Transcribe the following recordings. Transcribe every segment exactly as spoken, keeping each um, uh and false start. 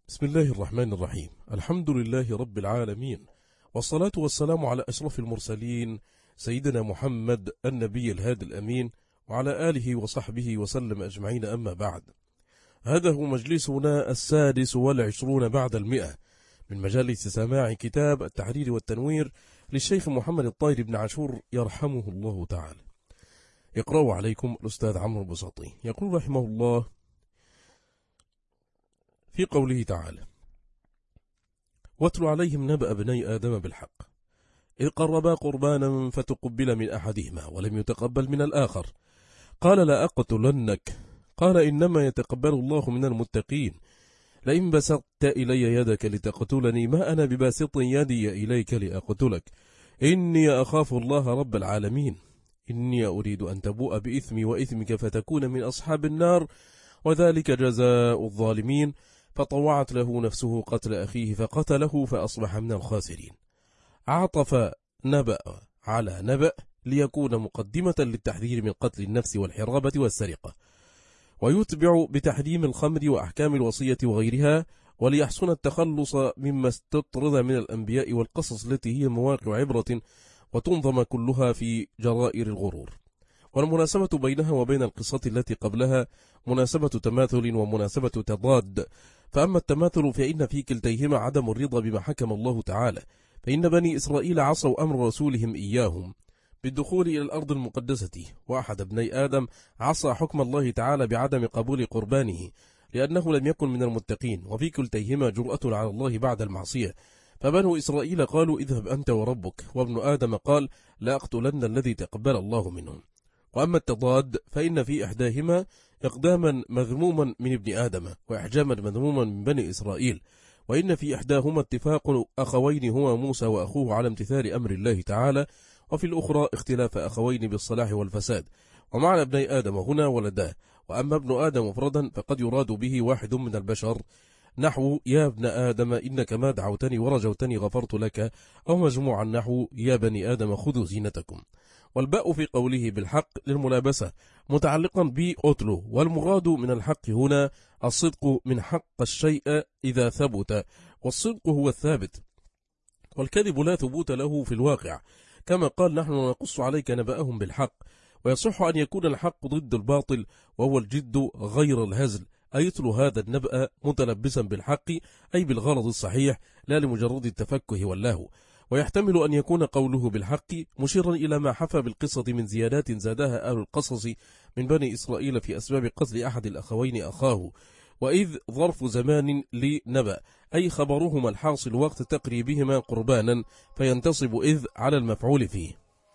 بسم الله الرحمن الرحيم. الحمد لله رب العالمين، والصلاة والسلام على أشرف المرسلين سيدنا محمد النبي الهادي الأمين، وعلى آله وصحبه وسلم أجمعين. أما بعد، هذا هو مجلسنا السادس والعشرون بعد المئة من مجالس سماع كتاب التحرير والتنوير للشيخ محمد الطاهر بن عاشور يرحمه الله تعالى. يقرأ عليكم الأستاذ عمرو البساطي. يقول رحمه الله في قوله تعالى: واتل عليهم نبأ بني آدم بالحق إذ قربا قربانا فتقبل من أحدهما ولم يتقبل من الآخر قال لا أقتلنك قال إنما يتقبل الله من المتقين لئن بسطت إلي يدك لتقتلني ما أنا بباسط يدي إليك لأقتلك إني أخاف الله رب العالمين إني أريد أن تبوء بإثمي وإثمك فتكون من أصحاب النار وذلك جزاء الظالمين. فطوعت له نفسه قتل أخيه فقتله فأصبح من الخاسرين. عطف نبأ على نبأ ليكون مقدمة للتحذير من قتل النفس والحرابة والسرقة، ويتبع بتحريم الخمر وأحكام الوصية وغيرها، وليحسن التخلص مما استطرد من الأنبياء والقصص التي هي مواقع عبرة وتنظم كلها في جرائر الغرور. والمناسبة بينها وبين القصة التي قبلها مناسبة تماثل ومناسبة تضاد. فأما التماثل فإن في كلتيهما عدم الرضا بما حكم الله تعالى، فإن بني إسرائيل عصوا أمر رسولهم إياهم بالدخول إلى الأرض المقدسة، وأحد ابني آدم عصى حكم الله تعالى بعدم قبول قربانه لأنه لم يكن من المتقين، وفي كلتيهما جرأة على الله بعد المعصية. فبنو إسرائيل قالوا اذهب أنت وربك، وابن آدم قال لا أقتلن الذي تقبل الله منهم. وأما التضاد فإن في إحداهما إقداما مذموما من ابن آدم وإحجاما مذموما من بني إسرائيل، وإن في إحداهما اتفاق أخوين هما موسى وأخوه على امتثال أمر الله تعالى، وفي الأخرى اختلاف أخوين بالصلاح والفساد. ومعنى ابني آدم هنا ولداه، وأما ابن آدم مفردا فقد يراد به واحد من البشر، نحو يا ابن آدم إنك ما دعوتني ورجوتني غفرت لك، أو مجموعا نحو يا بني آدم خذوا زينتكم. والباء في قوله بالحق للملابسة متعلقا بأتلو، والمراد من الحق هنا الصدق من حق الشيء إذا ثبت، والصدق هو الثابت، والكذب لا ثبوت له في الواقع، كما قال نحن نقص عليك نبأهم بالحق. ويصح أن يكون الحق ضد الباطل وهو الجد غير الهزل، أي يتلو هذا النبأ متلبسا بالحق أي بالغرض الصحيح لا لمجرد التفكه واللهو. ويحتمل أن يكون قوله بالحق مشيرا إلى ما حفى بالقصة من زيادات زادها أهل القصص من بني إسرائيل في أسباب قتل أحد الأخوين أخاه، وإذ ظرف زمان لنبأ أي خبرهما الحاصل وقت تقريبهما قربانا، فينتصب إذ على المفعول فيه.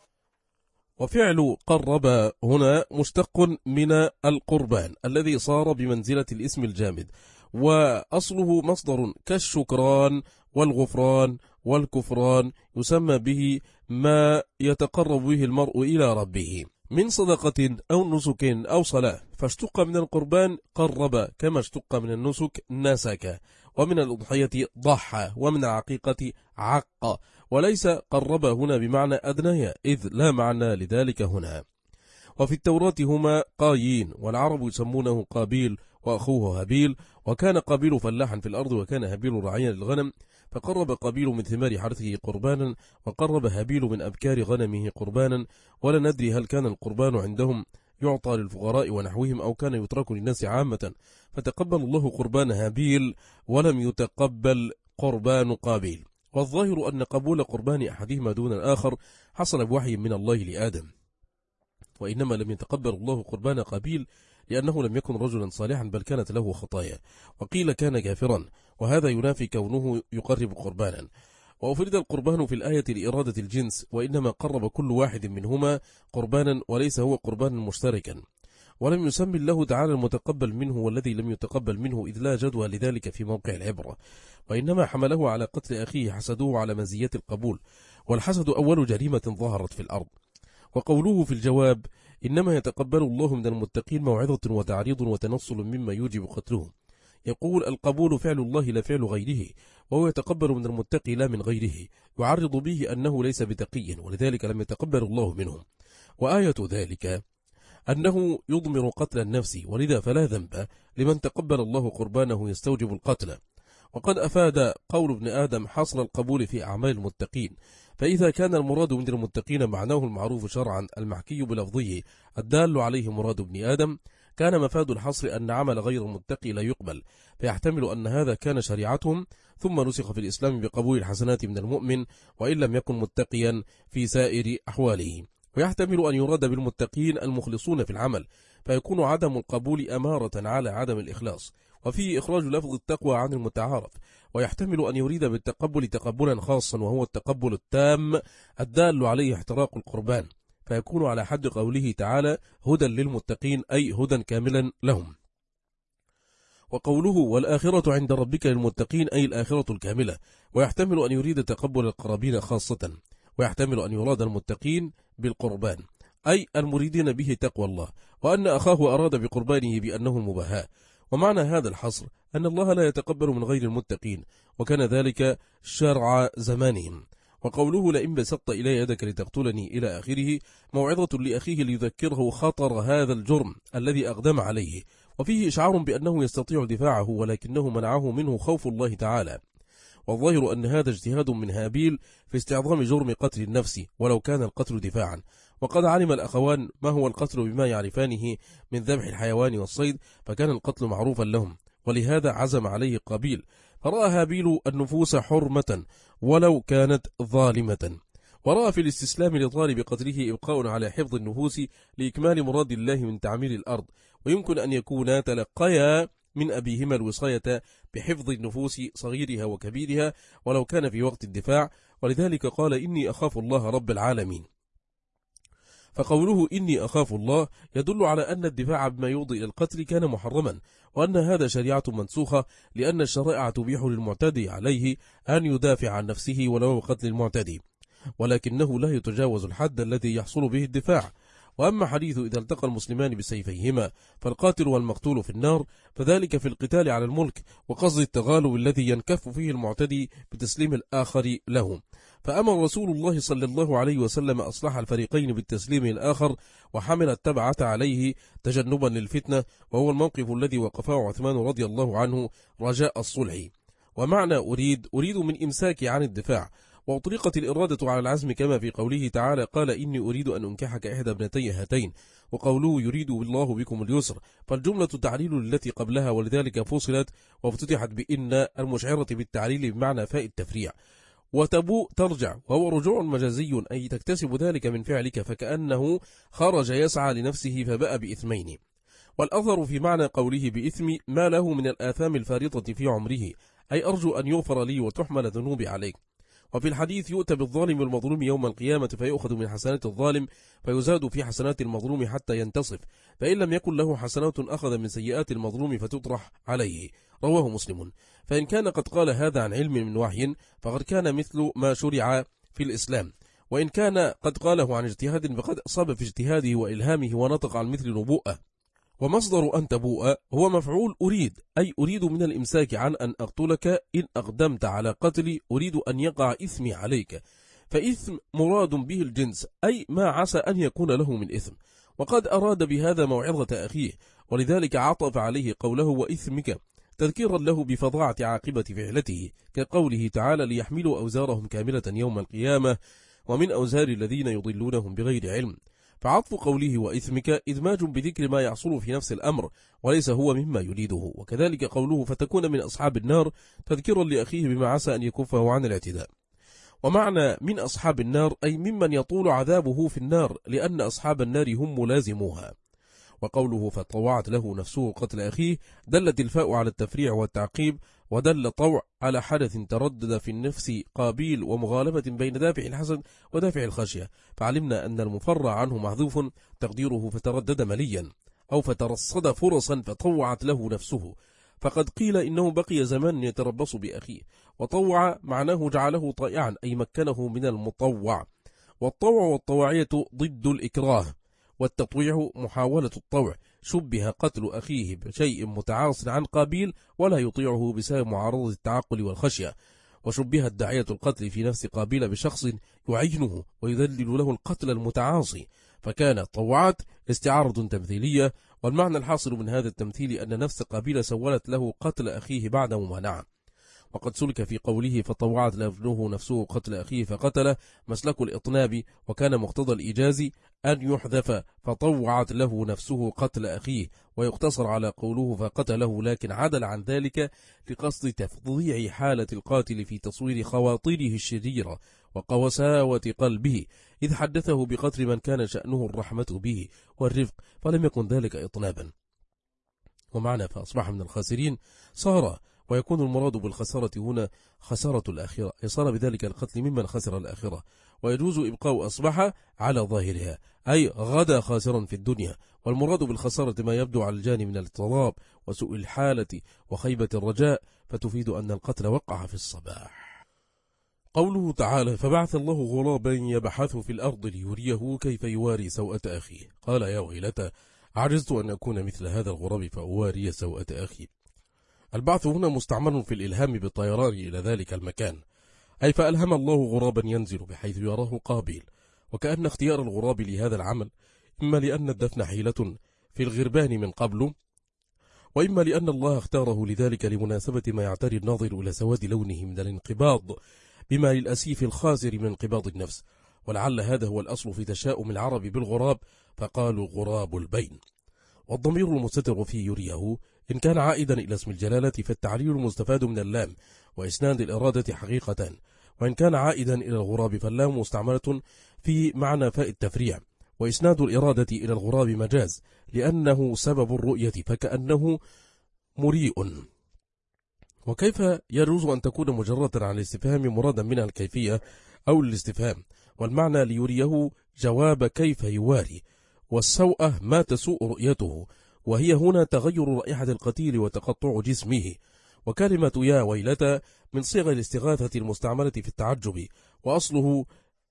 وفعل قرب هنا مشتق من القربان الذي صار بمنزلة الاسم الجامد، وأصله مصدر كالشكران والغفران والكفران، يسمى به ما يتقرب به المرء إلى ربه من صدقة أو نسك أو صلاة، فاشتق من القربان قرب كما اشتق من النسك نسك، ومن الأضحية ضحى، ومن العقيقة عق، وليس قرب هنا بمعنى أدنيا إذ لا معنى لذلك هنا. وفي التوراة هما قايين، والعرب يسمونه قابيل وأخوه هابيل، وكان قابيل فلاحا في الأرض وكان هابيل راعيا للغنم، فقرب قابيل من ثمار حرثه قربانا وقرب هابيل من أبكار غنمه قربانا. ولا ندري هل كان القربان عندهم يعطى للفقراء ونحوهم أو كان يترك للناس عامة، فتقبل الله قربان هابيل ولم يتقبل قربان قابيل. والظاهر أن قبول قربان أحدهما دون الآخر حصل بوحي من الله لآدم، وإنما لم يتقبل الله قربان قابيل لأنه لم يكن رجلا صالحا بل كانت له خطايا، وقيل كان كافرا، وهذا ينافي كونه يقرب قربانا. وأفرد القربان في الآية لإرادة الجنس، وإنما قرب كل واحد منهما قربانا وليس هو قربانا مشتركا. ولم يسمي الله تعالى المتقبل منه والذي لم يتقبل منه إذ لا جدوى لذلك في موقع العبرة، وإنما حمله على قتل أخيه حسدوه على مزية القبول، والحسد أول جريمة ظهرت في الأرض. وقوله في الجواب إنما يتقبل الله من المتقين موعظة وتعريض وتنصل مما يوجب قتله. يقول القبول فعل الله لا فعل غيره، وهو يتقبل من المتقي لا من غيره، يعرض به أنه ليس بتقي ولذلك لم يتقبل الله منه. وآية ذلك أنه يضمر قتل النفس، ولذا فلا ذنب لمن تقبل الله قربانه يستوجب القتل. وقد أفاد قول ابن آدم حصر القبول في أعمال المتقين، فإذا كان المراد من المتقين معناه المعروف شرعا المحكي بلفظه الدال عليه مراد ابن آدم، كان مفاد الحصر أن عمل غير المتقي لا يقبل، فيحتمل أن هذا كان شريعتهم ثم نسخ في الإسلام بقبول الحسنات من المؤمن وإن لم يكن متقيا في سائر أحواله. ويحتمل أن يراد بالمتقين المخلصون في العمل، فيكون عدم القبول أمارة على عدم الإخلاص، وفيه إخراج لفظ التقوى عن المتعارف. ويحتمل أن يريد بالتقبل تقبلا خاصا وهو التقبل التام الدال عليه احتراق القربان، فيكون على حد قوله تعالى هدى للمتقين أي هدى كاملا لهم. وقوله والآخرة عند ربك للمتقين أي الآخرة الكاملة. ويحتمل أن يريد تقبل القرابين خاصة، ويحتمل أن يراد المتقين بالقربان أي المريدين به تقوى الله، وأن أخاه أراد بقربانه بأنه المباهاة. ومعنى هذا الحصر أن الله لا يتقبل من غير المتقين، وكان ذلك شرع زمانهم. وقوله لئن بسطت إلي يدك لتقتلني إلى آخره موعظة لأخيه ليذكره خطر هذا الجرم الذي أقدم عليه، وفيه إشعار بأنه يستطيع دفاعه ولكنه منعه منه خوف الله تعالى. والظاهر أن هذا اجتهاد من هابيل في استعظام جرم قتل النفس ولو كان القتل دفاعا، وقد علم الأخوان ما هو القتل بما يعرفانه من ذبح الحيوان والصيد، فكان القتل معروفا لهم، ولهذا عزم عليه قابيل، فرأى هابيل النفوس حرمة ولو كانت ظالمة، ورأى في الاستسلام لطالب قتله إبقاء على حفظ النفوس لإكمال مراد الله من تعمير الأرض، ويمكن أن يكون تلقيا من أبيهما الوصاية بحفظ النفوس صغيرها وكبيرها ولو كان في وقت الدفاع، ولذلك قال إني أخاف الله رب العالمين. فقوله إني أخاف الله يدل على أن الدفاع بما يوضي إلى القتل كان محرما، وأن هذا شريعة منسوخة، لأن الشرائع تبيح للمعتدي عليه أن يدافع عن نفسه ولو قتل المعتدي، ولكنه لا يتجاوز الحد الذي يحصل به الدفاع. وأما حديث إذا التقى المسلمان بسيفيهما فالقاتل والمقتول في النار، فذلك في القتال على الملك، وقصد التغالب الذي ينكف فيه المعتدي بتسليم الآخر له. فأمر رسول الله صلى الله عليه وسلم أصلح الفريقين بالتسليم الآخر، وحمل التبعة عليه تجنبا للفتنة، وهو الموقف الذي وقفه عثمان رضي الله عنه رجاء الصلح. ومعنى أريد أريد من إمساك عن الدفاع، وأطلقت الإرادة على العزم كما في قوله تعالى قال إني أريد أن أنكحك إحدى ابنتي هاتين، وقوله يريد بالله بكم اليسر، فالجملة تعليل التي قبلها، ولذلك فصلت وافتتحت بإن المشعرة بالتعليل بمعنى فاء التفريع. وتبوء ترجع، وهو رجوع مجازي أي تكتسب ذلك من فعلك، فكأنه خرج يسعى لنفسه فبأ بإثمين. والأثر في معنى قوله بإثم ما له من الآثام الفارطة في عمره، أي أرجو أن يغفر لي وتحمل ذنوبي عليك. وفي الحديث يؤتى بالظالم والمظلوم يوم القيامة فيؤخذ من حسنات الظالم فيزاد في حسنات المظلوم حتى ينتصف، فإن لم يكن له حسنات أخذ من سيئات المظلوم فتطرح عليه. رواه مسلم. فإن كان قد قال هذا عن علم من وحي فقد كان مثل ما شرع في الإسلام، وإن كان قد قاله عن اجتهاد فقد أصاب في اجتهاده وإلهامه ونطق عن مثل نبوءة. ومصدر أن تبوء هو مفعول أريد، أي أريد من الإمساك عن أن أقتلك إن أقدمت على قتلي أريد أن يقع إثمي عليك، فإثم مراد به الجنس أي ما عسى أن يكون له من إثم، وقد أراد بهذا موعظة أخيه، ولذلك عطف عليه قوله وإثمك تذكيرا له بفظاعة عاقبة فعلته، كقوله تعالى ليحملوا أوزارهم كاملة يوم القيامة ومن أوزار الذين يضلونهم بغير علم. فعطف قوله وإثمك إدماج بذكر ما يحصل في نفس الأمر وليس هو مما يريده، وكذلك قوله فتكون من أصحاب النار تذكيرا لأخيه بما عسى أن يكفه عن الاعتداء. ومعنى من أصحاب النار أي ممن يطول عذابه في النار، لأن أصحاب النار هم ملازموها. وقوله فطوعت له نفسه قتل أخيه دلت الفاء على التفريع والتعقيب، ودل طوع على حدث تردد في النفس قابيل ومغالبة بين دافع الحسد ودافع الخشية، فعلمنا أن المفرع عنه محذوف تقديره فتردد مليا أو فترصد فرصا فطوعت له نفسه، فقد قيل إنه بقي زمان يتربص بأخيه، وطوع معناه جعله طائعا أي مكنه من المطوع، والطوع والطواعية ضد الإكراه، والتطويع محاولة الطوع، شبه قتل أخيه بشيء متعاص عن قابيل ولا يطيعه بسبب معارضة التعقل والخشية، وشبهت داعية القتل في نفس قابيل بشخص يعينه ويذلل له القتل المتعاصي، فكانت طوعات استعارة تمثيلية، والمعنى الحاصل من هذا التمثيل أن نفس قابيل سولت له قتل أخيه بعد ممانعة. وقد سلك في قوله فطوعت له نفسه قتل أخيه فقتله مسلك الإطناب، وكان مقتضى الإيجاز أن يحذف فطوعت له نفسه قتل أخيه ويقتصر على قوله فقتله، لكن عدل عن ذلك لقصد تفضيع حالة القاتل في تصوير خواطره الشريرة وقوساوة قلبه، إذ حدثه بقتل من كان شأنه الرحمة به والرفق، فلم يكن ذلك إطنابا. ومعنى فأصبح من الخاسرين صار، ويكون المراد بالخسارة هنا خسارة الآخرة، يصار بذلك القتل ممن خسر الآخرة، ويجوز إبقاء أصبح على ظاهرها أي غدا خاسرا في الدنيا، والمراد بالخسارة ما يبدو على الجانب من الاضطراب وسوء الحالة وخيبة الرجاء، فتفيد أن القتل وقع في الصباح. قوله تعالى فبعث الله غرابا يبحث في الأرض ليريه كيف يواري سوءة أخيه، قال يا ويلتى عجزت أن أكون مثل هذا الغراب فأواري سوءة أخي. البعث هنا مستعمل في الإلهام بالطيران إلى ذلك المكان، أي فألهم الله غرابا ينزل بحيث يراه قابيل، وكأن اختيار الغراب لهذا العمل إما لأن الدفن حيلة في الغربان من قبل، وإما لأن الله اختاره لذلك لمناسبة ما يعتري الناظر إلى سواد لونه من الانقباض بما للأسيف الخاسر من انقباض النفس، ولعل هذا هو الأصل في تشاؤم العرب بالغراب، فقالوا غراب البين. والضمير المستتر في يريه إن كان عائدا إلى اسم الجلالة فالتعليل المستفاد من اللام وإسناد الإرادة حقيقة، وإن كان عائدا إلى الغراب فاللام مستعملة في معنى فاء التفريع، وإسناد الإرادة إلى الغراب مجاز لأنه سبب الرؤية فكأنه مريء. وكيف يجوز أن تكون مجردا عن الاستفهام مرادا منها الكيفية أو الاستفهام، والمعنى ليريه جواب كيف يواري، والسوءة ما تسوء رؤيته، وهي هنا تغير رائحة القتيل وتقطع جسمه. وكلمة يا ويلتا من صيغ الاستغاثة المستعملة في التعجب، وأصله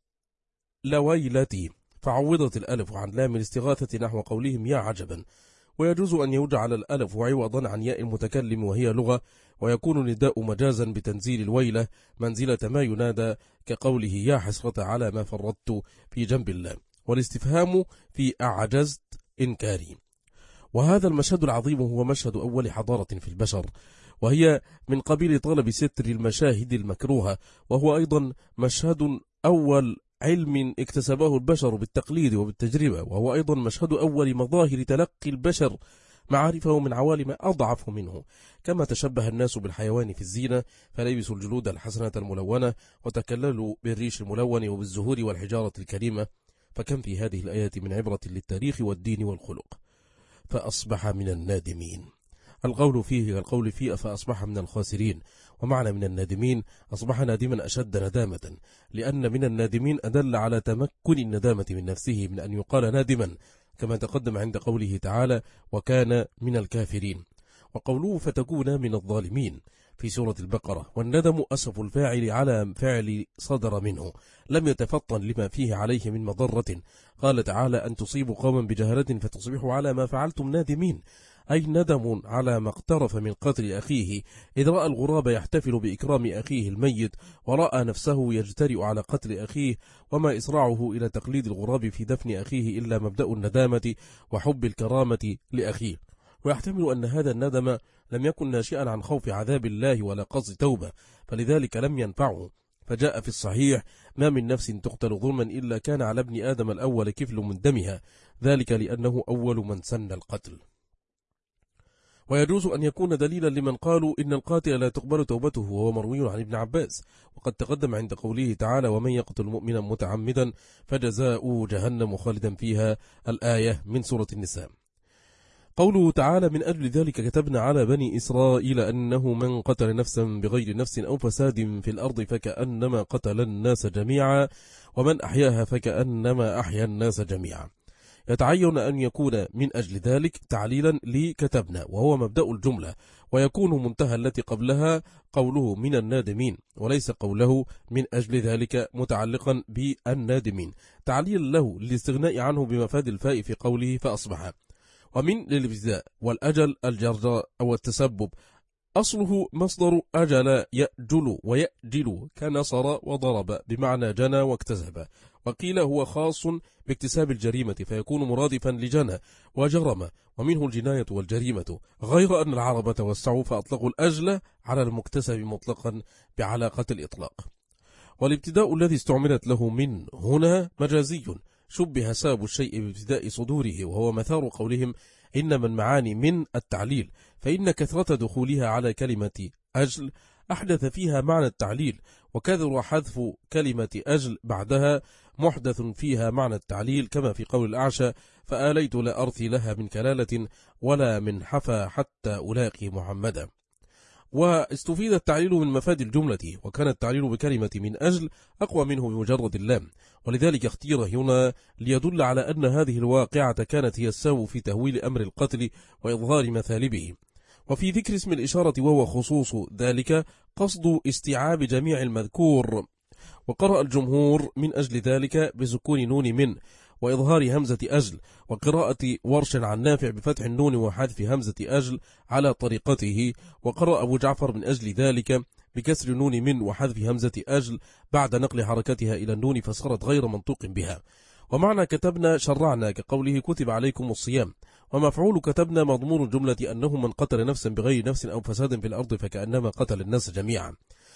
لويلتي، فعوضت الألف عن لام الاستغاثة نحو قولهم يا عجبا. ويجوز أن يجعل الألف عوضا عن ياء المتكلم وهي لغة، ويكون النداء مجازا بتنزيل الويلة منزلة ما ينادى كقوله يا حسرة على ما فرطت في جنب الله، والاستفهام في أعجزت إنكاري. وهذا المشهد العظيم هو مشهد أول حضارة في البشر، وهي من قبيل طلب ستر المشاهد المكروهة، وهو أيضا مشهد أول علم اكتسبه البشر بالتقليد وبالتجربة، وهو أيضا مشهد أول مظاهر تلقي البشر معارفه من عوالم أضعف منه، كما تشبه الناس بالحيوان في الزينة فلبسوا الجلود الحسنة الملونة وتكللوا بالريش الملون وبالزهور والحجارة الكريمة، فكم في هذه الآيات من عبرة للتاريخ والدين والخلق. فأصبح من النادمين، القول فيه كالقول فيه فأصبح من الخاسرين، ومعنى من النادمين أصبح نادما أشد ندامة، لأن من النادمين أدل على تمكن الندامة من نفسه من أن يقال نادما، كما تقدم عند قوله تعالى وكان من الكافرين، وقوله فتكون من الظالمين في سورة البقرة. والندم أسف الفاعل على فعل صدر منه لم يتفطن لما فيه عليه من مضرة، قال تعالى أن تصيبوا قوما بجهلة فتصبحوا على ما فعلتم نادمين، أي ندم على ما اقترف من قتل أخيه، إذ رأى الغراب يحتفل بإكرام أخيه الميت، ورأى نفسه يجترئ على قتل أخيه، وما إسراعه إلى تقليد الغراب في دفن أخيه إلا مبدأ الندامة وحب الكرامة لأخيه. ويحتمل أن هذا الندم لم يكن ناشئا عن خوف عذاب الله ولا قصد توبة، فلذلك لم ينفعه، فجاء في الصحيح ما من نفس تقتل ظلما إلا كان على ابن آدم الأول كفل من دمها، ذلك لأنه أول من سن القتل. ويجوز أن يكون دليلا لمن قالوا إن القاتل لا تقبل توبته، وهو مروي عن ابن عباس، وقد تقدم عند قوله تعالى ومن يقتل مؤمنا متعمدا فجزاؤه جهنم خالدا فيها، الآية من سورة النساء. قوله تعالى من أجل ذلك كتبنا على بني إسرائيل أنه من قتل نفسا بغير نفس أو فساد في الأرض فكأنما قتل الناس جميعا ومن أحياها فكأنما أحيا الناس جميعا. يتعين أن يكون من أجل ذلك تعليلا لكتبنا، وهو مبدأ الجملة، ويكون منتهى التي قبلها قوله من النادمين، وليس قوله من أجل ذلك متعلقا بالنادمين، تعليل له للاستغناء عنه بمفاد الفاء في قوله فأصبح. ومن للابتداء والأجل الجرجاء أو التسبب أصله مصدر أجل يأجل ويأجل كنصر وضرب بمعنى جنى واكتسب، وقيل هو خاص باكتساب الجريمة فيكون مرادفا لجنى وجرم، ومنه الجناية والجريمة، غير أن العرب توسعوا فأطلقوا الأجل على المكتسب مطلقا بعلاقة الإطلاق. والابتداء الذي استعملت له من هنا مجازي، شبه ساب الشيء بابتداء صدوره، وهو مثار قولهم إن من معاني من التعليل، فإن كثرة دخولها على كلمة أجل أحدث فيها معنى التعليل، وكثر حذف كلمة أجل بعدها محدث فيها معنى التعليل، كما في قول الأعشى فآليت لا أرثي لها من كلالة ولا من حفا حتى ألاقي محمدا. واستفيد التعليل من مفاد الجملة، وكان التعليل بكلمة من أجل أقوى منه بمجرد اللام، ولذلك اختير هنا ليدل على أن هذه الواقعة كانت هي السبب في تهويل أمر القتل وإظهار مثالبه. وفي ذكر اسم الإشارة وهو خصوص ذلك قصد استيعاب جميع المذكور، وقرأ الجمهور من أجل ذلك بسكون نون من وإظهار همزة أجل، وقراءة ورش عن نافع بفتح النون وحذف همزة أجل على طريقته، وقرأ أبو جعفر من أجل ذلك بكسر نون من وحذف همزة أجل بعد نقل حركتها إلى النون فصارت غير منطوق بها. ومعنى كتبنا شرعنا كقوله كتب عليكم الصيام، ومفعول كتبنا مضمون الجملة أنه من قتل نفسا بغير نفس أو فساد في الأرض فكأنما قتل الناس جميعا.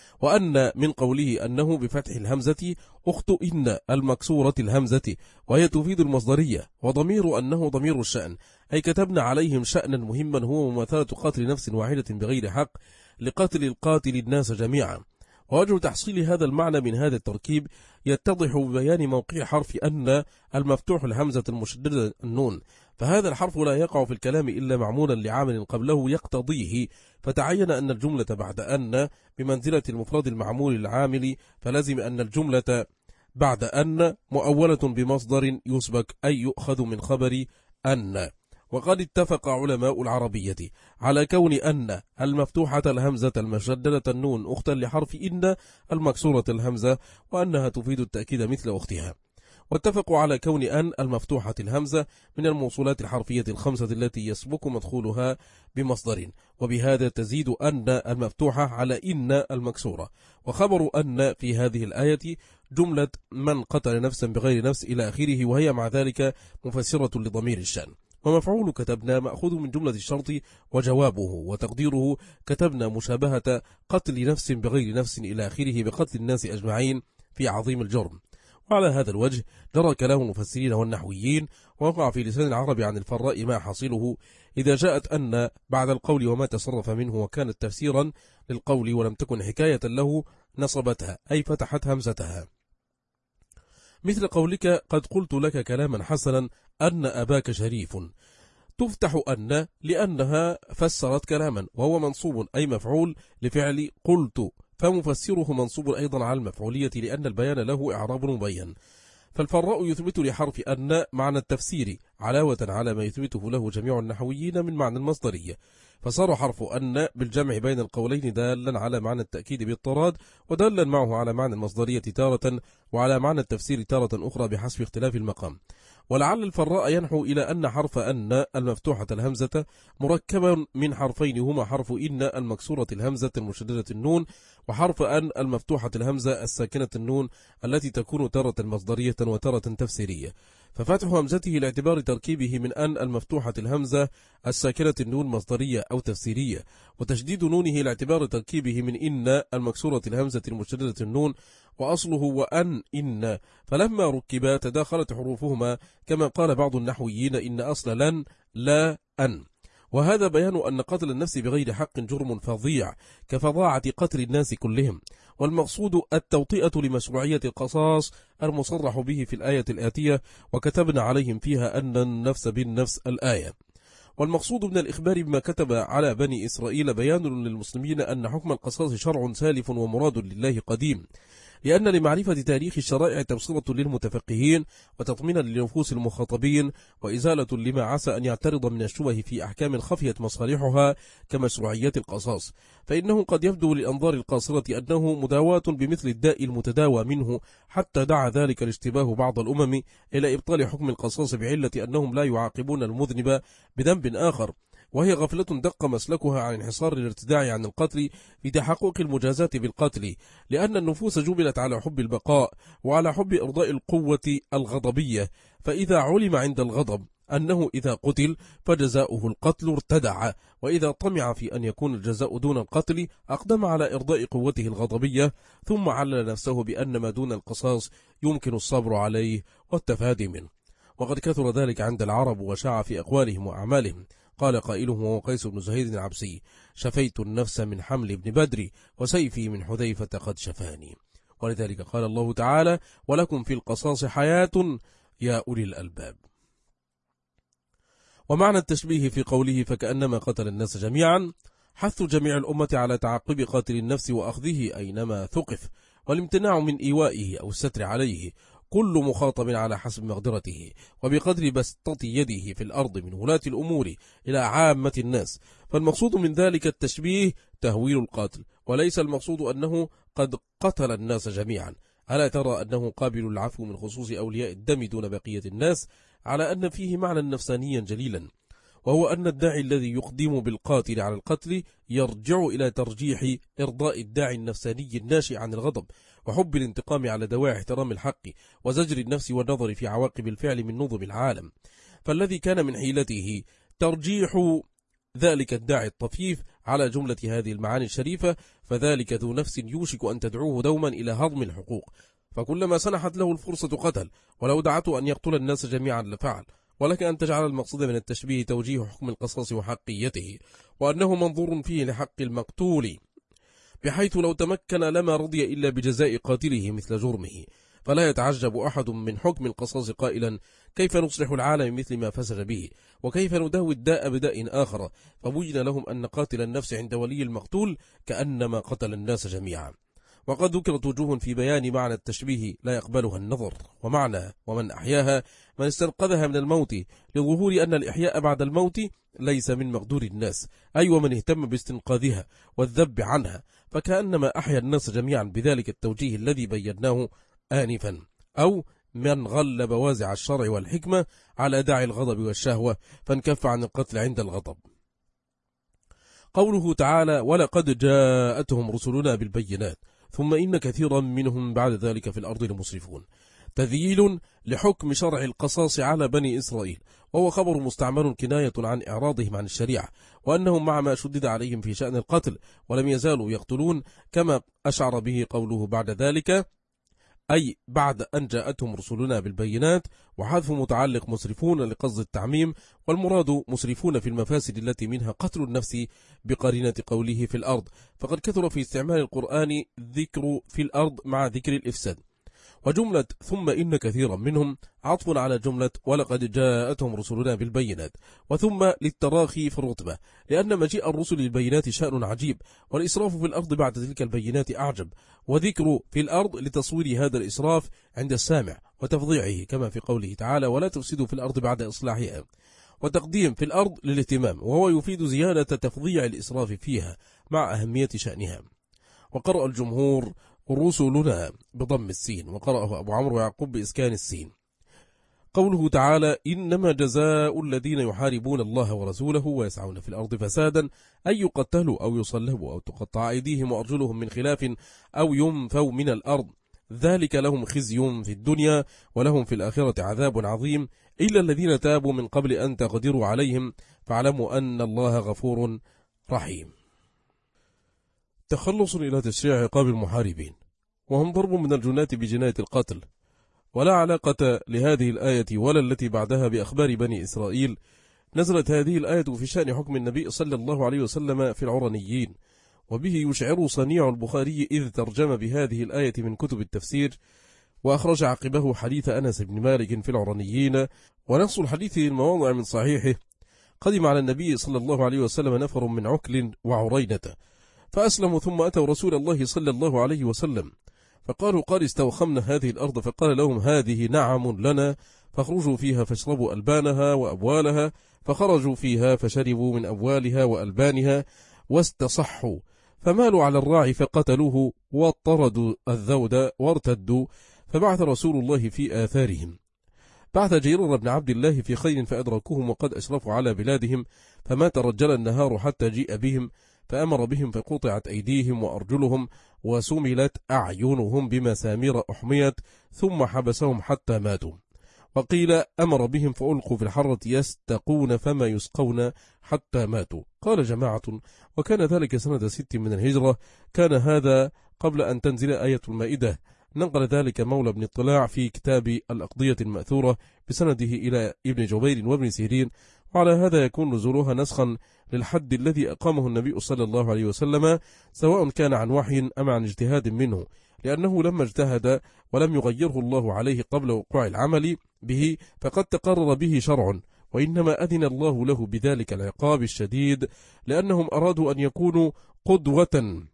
وأن من قوله أنه بفتح الهمزة أخت إن المكسورة الهمزة، وهي تفيد المصدرية، وضمير أنه ضمير الشأن، أي كتبنا عليهم شأنا مهما هو مماثلة قتل نفس واحدة بغير حق لقتل القاتل الناس جميعا. ووجه تحصيل هذا المعنى من هذا التركيب يتضح ببيان موقع حرف أن المفتوح الهمزة المشددة النون، فهذا الحرف لا يقع في الكلام إلا معمولا لعامل قبله يقتضيه، فتعين أن الجملة بعد أن بمنزلة المفرد المعمول العامل، فلازم أن الجملة بعد أن مؤولة بمصدر يسبك أي يؤخذ من خبر أن. وقد اتفق علماء العربية على كون أن المفتوحة الهمزة المشددة النون أختا لحرف إن المكسورة الهمزة، وأنها تفيد التأكيد مثل أختها. واتفقوا على كون أن المفتوحة الهمزة من الموصولات الحرفية الخمسة التي يسبق مدخولها بمصدر، وبهذا تزيد أن المفتوحة على إن المكسورة. وخبر أن في هذه الآية جملة من قتل نفسا بغير نفس إلى آخره، وهي مع ذلك مفسرة لضمير الشأن. ومفعول كتبنا مأخوذ من جملة الشرط وجوابه، وتقديره كتبنا مشابهة قتل نفس بغير نفس إلى آخره بقتل الناس أجمعين في عظيم الجرم. وعلى هذا الوجه جرى كلام المفسرين والنحويين، ووقع في لسان العرب عن الفراء ما حاصله إذا جاءت أن بعد القول وما تصرف منه وكانت تفسيرا للقول ولم تكن حكاية له نصبتها أي فتحت همزتها، مثل قولك قد قلت لك كلاما حسنا أن أباك شريف، تفتح أن لأنها فسرت كلاما، وهو منصوب أي مفعول لفعل قلت، فمفسره منصوب أيضا على المفعولية لأن البيان له إعراب مبين. فالفراء يثبت لحرف أن معنى التفسير علاوة على ما يثبته له جميع النحويين من معنى المصدرية، فصار حرف أن بالجمع بين القولين دالا على معنى التأكيد بالطراد، ودالا معه على معنى المصدرية تارة وعلى معنى التفسير تارة أخرى بحسب اختلاف المقام. ولعل الفراء ينحو إلى أن حرف أن المفتوحة الهمزة مركبا من حرفين هما حرف إن المكسورة الهمزة المشددة النون، وحرف أن المفتوحة الهمزة الساكنة النون التي تكون تارة مصدرية وتارة تفسيرية. ففتح همزته لاعتبار تركيبه من أن المفتوحة الهمزة الساكنة النون مصدرية أو تفسيرية، وتشديد نونه لاعتبار تركيبه من إن المكسورة الهمزة المشددة النون، وأصله وأن إن، فلما ركبا تداخلت حروفهما كما قال بعض النحويين إن أصل لن لا أن. وهذا بيان أن قتل النفس بغير حق جرم فظيع كفظاعة قتل الناس كلهم، والمقصود التوطئة لمشروعية القصاص المصرح به في الآية الآتية وكتبنا عليهم فيها أن النفس بالنفس الآية. والمقصود من الإخبار بما كتب على بني إسرائيل بيان للمسلمين أن حكم القصاص شرع سالف ومراد لله قديم، لأن لمعرفة تاريخ الشرائع تبصرة للمتفقهين وتطمينا لنفوس المخاطبين وإزالة لما عسى أن يعترض من الشبه في أحكام خفيت مصالحها كمشروعية القصاص، فإنه قد يبدو للأنظار القاصرة أنه مداواة بمثل الداء المتداوى منه، حتى دعا ذلك الاشتباه بعض الأمم إلى إبطال حكم القصاص بعلة أنهم لا يعاقبون المذنب بذنب آخر، وهي غفلة دق مسلكها عن انحصار الارتداع عن القتل في تحقق المجازاة بالقتل، لأن النفوس جبلت على حب البقاء وعلى حب إرضاء القوة الغضبية، فإذا علم عند الغضب أنه إذا قتل فجزاؤه القتل ارتدع، وإذا طمع في أن يكون الجزاء دون القتل أقدم على إرضاء قوته الغضبية، ثم علل نفسه بأن ما دون القصاص يمكن الصبر عليه والتفادي منه. وقد كثر ذلك عند العرب وشاع في أقوالهم وأعمالهم. قال قائلهم وهو قيس بن زهيد العبسي: شفيت النفس من حمل ابن بدر، وسيفي من حذيفة قد شفاني. ولذلك قال الله تعالى: ولكم في القصاص حياة يا أولي الألباب. ومعنى التشبيه في قوله فكأنما قتل الناس جميعا حث جميع الأمة على تعقب قاتل النفس وأخذه أينما ثقف، والامتناع من إيوائه أو الستر عليه، كل مخاطب على حسب مقدرته وبقدر بسطة يده في الأرض من ولاة الأمور إلى عامة الناس. فالمقصود من ذلك التشبيه تهويل القاتل، وليس المقصود أنه قد قتل الناس جميعا. ألا ترى أنه قابل العفو من خصوص أولياء الدم دون بقية الناس، على أن فيه معنى نفسانيا جليلا، وهو أن الداعي الذي يقدم بالقاتل على القتل يرجع إلى ترجيح إرضاء الداعي النفساني الناشئ عن الغضب وحب الانتقام على دواعي احترام الحق وزجر النفس والنظر في عواقب الفعل من نظم العالم. فالذي كان من حيلته ترجيح ذلك الداعي الطفيف على جملة هذه المعاني الشريفة، فذلك ذو نفس يوشك أن تدعوه دوما إلى هضم الحقوق، فكلما سنحت له الفرصة قتل، ولو دعته أن يقتل الناس جميعا لفعل. ولك أن تجعل المقصود من التشبيه توجيه حكم القصاص وحقيته، وأنه منظور فيه لحق المقتول، بحيث لو تمكن لما رضي إلا بجزاء قاتله مثل جرمه. فلا يتعجب أحد من حكم القصاص قائلا: كيف نصلح العالم مثل ما فسد به، وكيف نداوي الداء بداء آخر؟ فبين لهم أن قاتل النفس عند ولي المقتول كأنما قتل الناس جميعا. وقد ذكرت وجوه في بيان معنى التشبيه لا يقبلها النظر، ومعنى ومن أحياها من استنقذها من الموت، لظهور أن الإحياء بعد الموت ليس من مقدور الناس، أي ومن اهتم باستنقاذها والذب عنها، فكأنما أحيا الناس جميعا بذلك التوجيه الذي بيناه آنفا، أو من غلب وازع الشرع والحكمة على داعي الغضب والشهوة فانكف عن القتل عند الغضب. قوله تعالى: ولقد جاءتهم رسلنا بالبينات ثم إن كثيرا منهم بعد ذلك في الأرض لمسرفون، تذييل لحكم شرع القصاص على بني إسرائيل، وهو خبر مستعمل كناية عن إعراضهم عن الشريعة، وأنهم مع ما شدد عليهم في شأن القتل ولم يزالوا يقتلون، كما أشعر به قوله بعد ذلك، أي بعد أن جاءتهم رسلنا بالبينات، وحذف متعلق مسرفون لقصد التعميم، والمراد مسرفون في المفاسد التي منها قتل النفس بقرينة قوله في الأرض، فقد كثر في استعمال القرآن ذكر في الأرض مع ذكر الإفساد. وجملة ثم إن كثيرا منهم عطف على جملة ولقد جاءتهم رسلنا بالبينات، وثم للتراخي في الرتبة، لأن مجيء الرسل بالبينات شأن عجيب، والإسراف في الأرض بعد تلك البينات أعجب، وذكر في الأرض لتصوير هذا الإسراف عند السامع وتفضيعه، كما في قوله تعالى: ولا تفسدوا في الأرض بعد إصلاحها، وتقديم في الأرض للاهتمام، وهو يفيد زيادة تفضيع الإسراف فيها مع أهمية شأنها. وقرأ الجمهور رسلنا بضم السين، وقرأه أبو عمرو ويعقوب بإسكان السين. قوله تعالى: إنما جزاء الذين يحاربون الله ورسوله ويسعون في الأرض فسادا أن يقتلوا أو يصلبوا أو تقطع أيديهم وأرجلهم من خلاف أو ينفوا من الأرض، ذلك لهم خزي في الدنيا ولهم في الآخرة عذاب عظيم، إلا الذين تابوا من قبل أن تقدروا عليهم فاعلموا أن الله غفور رحيم. تخلص إلى تشريع عقاب المحاربين، وهم ضرب من الجناة بجناية القتل، ولا علاقة لهذه الآية ولا التي بعدها بأخبار بني إسرائيل. نزلت هذه الآية في شأن حكم النبي صلى الله عليه وسلم في العرنيين، وبه يشعر صنيع البخاري إذ ترجم بهذه الآية من كتب التفسير، وأخرج عقبه حديث أنس بن مالك في العرنيين. ونص الحديث المواضع من صحيحه: قدم على النبي صلى الله عليه وسلم نفر من عكل وعرينة فأسلموا، ثم أتوا رسول الله صلى الله عليه وسلم فقالوا: قد استوخمنا هذه الأرض، فقال لهم: هذه نعم لنا، فاخرجوا فيها فاشربوا ألبانها وأبوالها، فخرجوا فيها فشربوا من أبوالها وألبانها واستصحوا، فمالوا على الراعي فقتلوه واضطردوا الذود وارتدوا، فبعث رسول الله في آثارهم. بعث جرير بن عبد الله في خير فأدركوهم وقد أشرفوا على بلادهم، فما ترجل النهار حتى جيء بهم، فأمر بهم فقطعت أيديهم وأرجلهم وسملت أعينهم بمسامير أحميت، ثم حبسهم حتى ماتوا. وقيل أمر بهم فألقوا في الحرة يستقون فما يسقون حتى ماتوا. قال جماعة: وكان ذلك سنة ست من الهجرة، كان هذا قبل أن تنزل آية المائدة. نقل ذلك مولى بن الطلاع في كتاب الأقضية المأثورة بسنده إلى ابن جبير وابن سيرين، وعلى هذا يكون نزولها نسخا للحد الذي أقامه النبي صلى الله عليه وسلم، سواء كان عن وحي أم عن اجتهاد منه، لأنه لما اجتهد ولم يغيره الله عليه قبل وقوع العمل به فقد تقرر به شرع، وإنما أذن الله له بذلك العقاب الشديد، لأنهم أرادوا أن يكونوا قدوة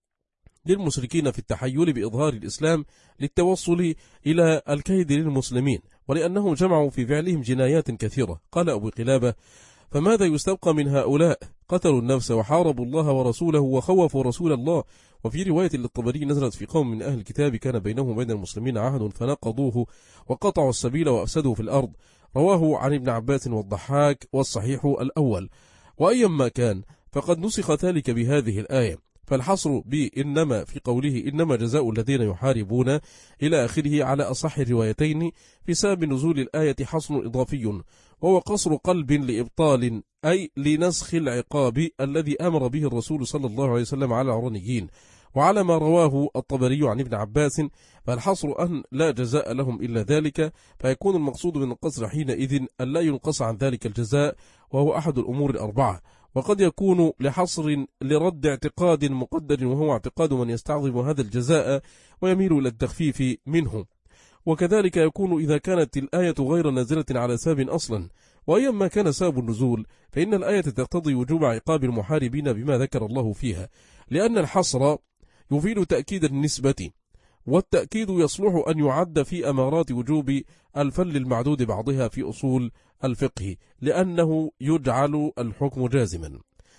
للمشركين في التحيل بإظهار الإسلام للتوصل إلى الكيد للمسلمين، ولأنهم جمعوا في فعلهم جنايات كثيرة. قال أبو قلابة: فماذا يستبقى من هؤلاء؟ قتلوا النفس وحاربوا الله ورسوله وخوفوا رسول الله. وفي رواية للطبري نزلت في قوم من أهل الكتاب كان بينهم وبين المسلمين عهد فنقضوه وقطعوا السبيل وأفسدوا في الأرض. رواه عن ابن عباس والضحاك، والصحيح الأول. وأيما كان فقد نسخ ذلك بهذه الآية، فالحصر بإنما في قوله إنما جزاء الذين يحاربون إلى آخره على أصح الروايتين في سبب نزول الآية حصر إضافي، وهو قصر قلب لإبطال، أي لنسخ العقاب الذي أمر به الرسول صلى الله عليه وسلم على العرنيين. وعلى ما رواه الطبري عن ابن عباس فالحصر أن لا جزاء لهم إلا ذلك، فيكون المقصود من القصر حينئذ أن لا ينقص عن ذلك الجزاء، وهو أحد الأمور الأربعة. وقد يكون لحصر لرد اعتقاد مقدر، وهو اعتقاد من يستعظم هذا الجزاء ويميل إلى التخفيف منه. وكذلك يكون إذا كانت الآية غير نازلة على سبب أصلا. وأيما كان سبب النزول فإن الآية تقتضي وجوب عقاب المحاربين بما ذكر الله فيها، لأن الحصر يفيد تأكيد النسبة، والتأكيد يصلح أن يعد في أمارات وجوب الفل المعدود بعضها في أصول الفقه، لأنه يجعل الحكم جازما.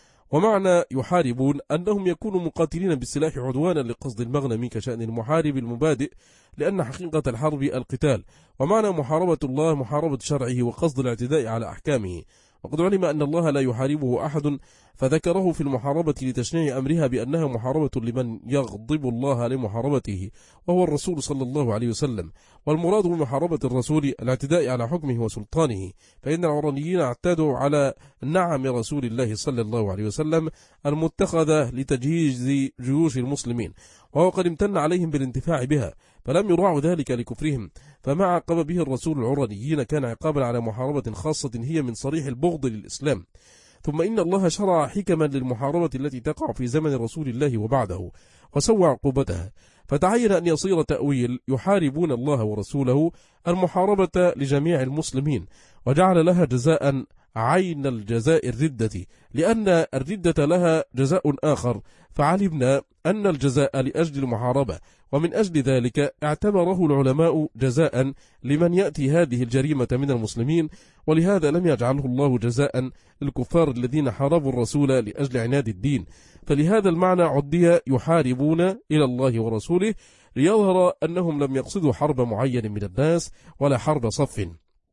ومعنى يحاربون أنهم يكونوا مقاتلين بالسلاح عدوانا لقصد المغنم كشأن المحارب المبادئ، لأن حقيقة الحرب القتال. ومعنى محاربة الله محاربة شرعه وقصد الاعتداء على أحكامه. وقد علم أن الله لا يحاربه أحد، فذكره في المحاربة لتشنيع أمرها بأنها محاربة لمن يغضب الله لمحاربته، وهو الرسول صلى الله عليه وسلم. والمراد بمحاربة الرسول الاعتداء على حكمه وسلطانه، فإن العرنيين اعتادوا على نعم رسول الله صلى الله عليه وسلم المتخذة لتجهيز جيوش المسلمين، وهو قد امتن عليهم بالانتفاع بها، فلم يراعوا ذلك لكفرهم. فما عاقب به الرسول العرنيين كان عقابا على محاربة خاصة هي من صريح البغض للإسلام. ثم إن الله شرع حكما للمحاربة التي تقع في زمن رسول الله وبعده، وسوى عقوبتها، فتعين أن يصير تأويل يحاربون الله ورسوله المحاربة لجميع المسلمين، وجعل لها جزاء عين الجزاء الردة، لأن الردة لها جزاء آخر، فعلمنا أن الجزاء لأجل المحاربة، ومن أجل ذلك اعتبره العلماء جزاء لمن يأتي هذه الجريمة من المسلمين، ولهذا لم يجعله الله جزاء للكفار الذين حاربوا الرسول لأجل عناد الدين. فلهذا المعنى عدي يحاربون إلى الله ورسوله، ليظهر أنهم لم يقصدوا حرب معين من الناس ولا حرب صف.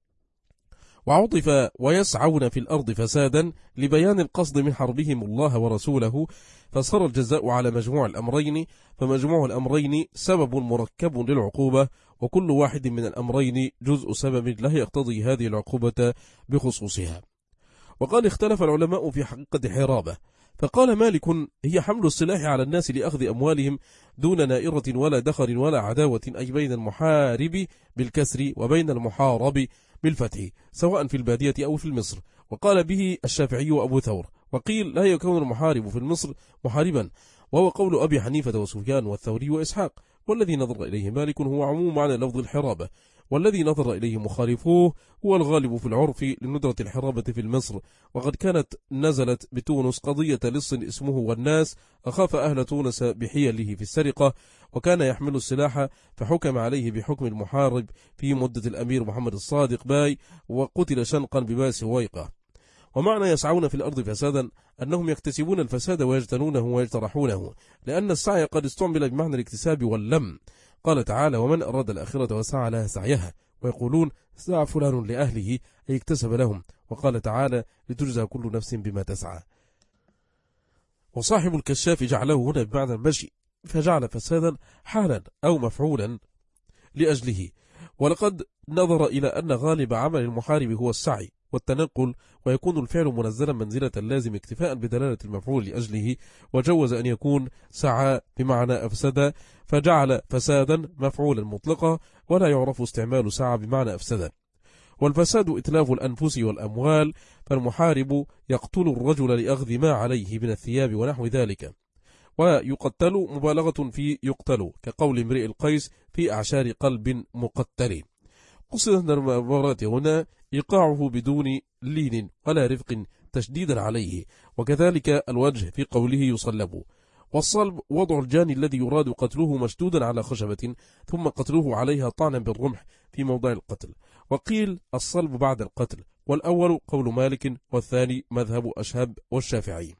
وعطف ويسعون في الأرض فسادا لبيان القصد من حربهم الله ورسوله، فصار الجزاء على مجموع الأمرين، فمجموع الأمرين سبب مركب للعقوبة، وكل واحد من الأمرين جزء سبب لا يقتضي هذه العقوبة بخصوصها. وقال اختلف العلماء في حقيقة حرابة، فقال مالك: هي حمل السلاح على الناس لأخذ أموالهم دون نائرة ولا دخر ولا عداوة، أي بين المحارب بالكسر وبين المحارب بالفتح، سواء في البادية أو في المصر. وقال به الشافعي وأبو ثور. وقيل لا يكون المحارب في المصر محاربا، وهو قول أبي حنيفة وسفيان والثوري وإسحاق. والذي نظر إليه مالك هو عموم معنى لفظ الحرابة، والذي نظر إليه مخالفوه هو الغالب في العرف لندرة الحرابة في المصر. وقد كانت نزلت بتونس قضية لص اسمه والناس، أخاف أهل تونس بحيله في السرقة، وكان يحمل السلاح، فحكم عليه بحكم المحارب في مدة الأمير محمد الصادق باي، وقتل شنقا بباء سويقة. ومعنى يسعون في الأرض فسادا أنهم يكتسبون الفساد ويجتنونه ويجترحونه، لأن السعي قد استعمل بمعنى الاكتساب واللم. قال تعالى: ومن أراد الآخرة وسعى لها سعيها، ويقولون سعى فلان لأهله أي اكتسب لهم، وقال تعالى لتجزى كل نفس بما تسعى. وصاحب الكشاف جعله هنا بمعنى المشي، فجعل فسادا حالا أو مفعولا لأجله. ولقد نظر إلى أن غالب عمل المحارب هو السعي والتنقل، ويكون الفعل منزلا منزلة اللازم اكتفاء بدلالة المفعول لأجله، وجوز أن يكون سعى بمعنى أفسد، فجعل فسادا مفعولا مطلقا، ولا يعرف استعمال سعى بمعنى أفسد. والفساد إتلاف الأنفس والأموال، فالمحارب يقتل الرجل لأخذ ما عليه من الثياب ونحو ذلك. ويقتل مبالغة في يقتل، كقول امرئ القيس في أعشار قلب مقتل. قصد أن المباراة هنا إيقاعه بدون لين ولا رفق تشديدا عليه، وكذلك الوجه في قوله يصلب. والصلب وضع الجاني الذي يراد قتله مشدودا على خشبة ثم قتله عليها طعنا بالرمح في موضع القتل. وقيل الصلب بعد القتل، والأول قول مالك والثاني مذهب أشهب والشافعي.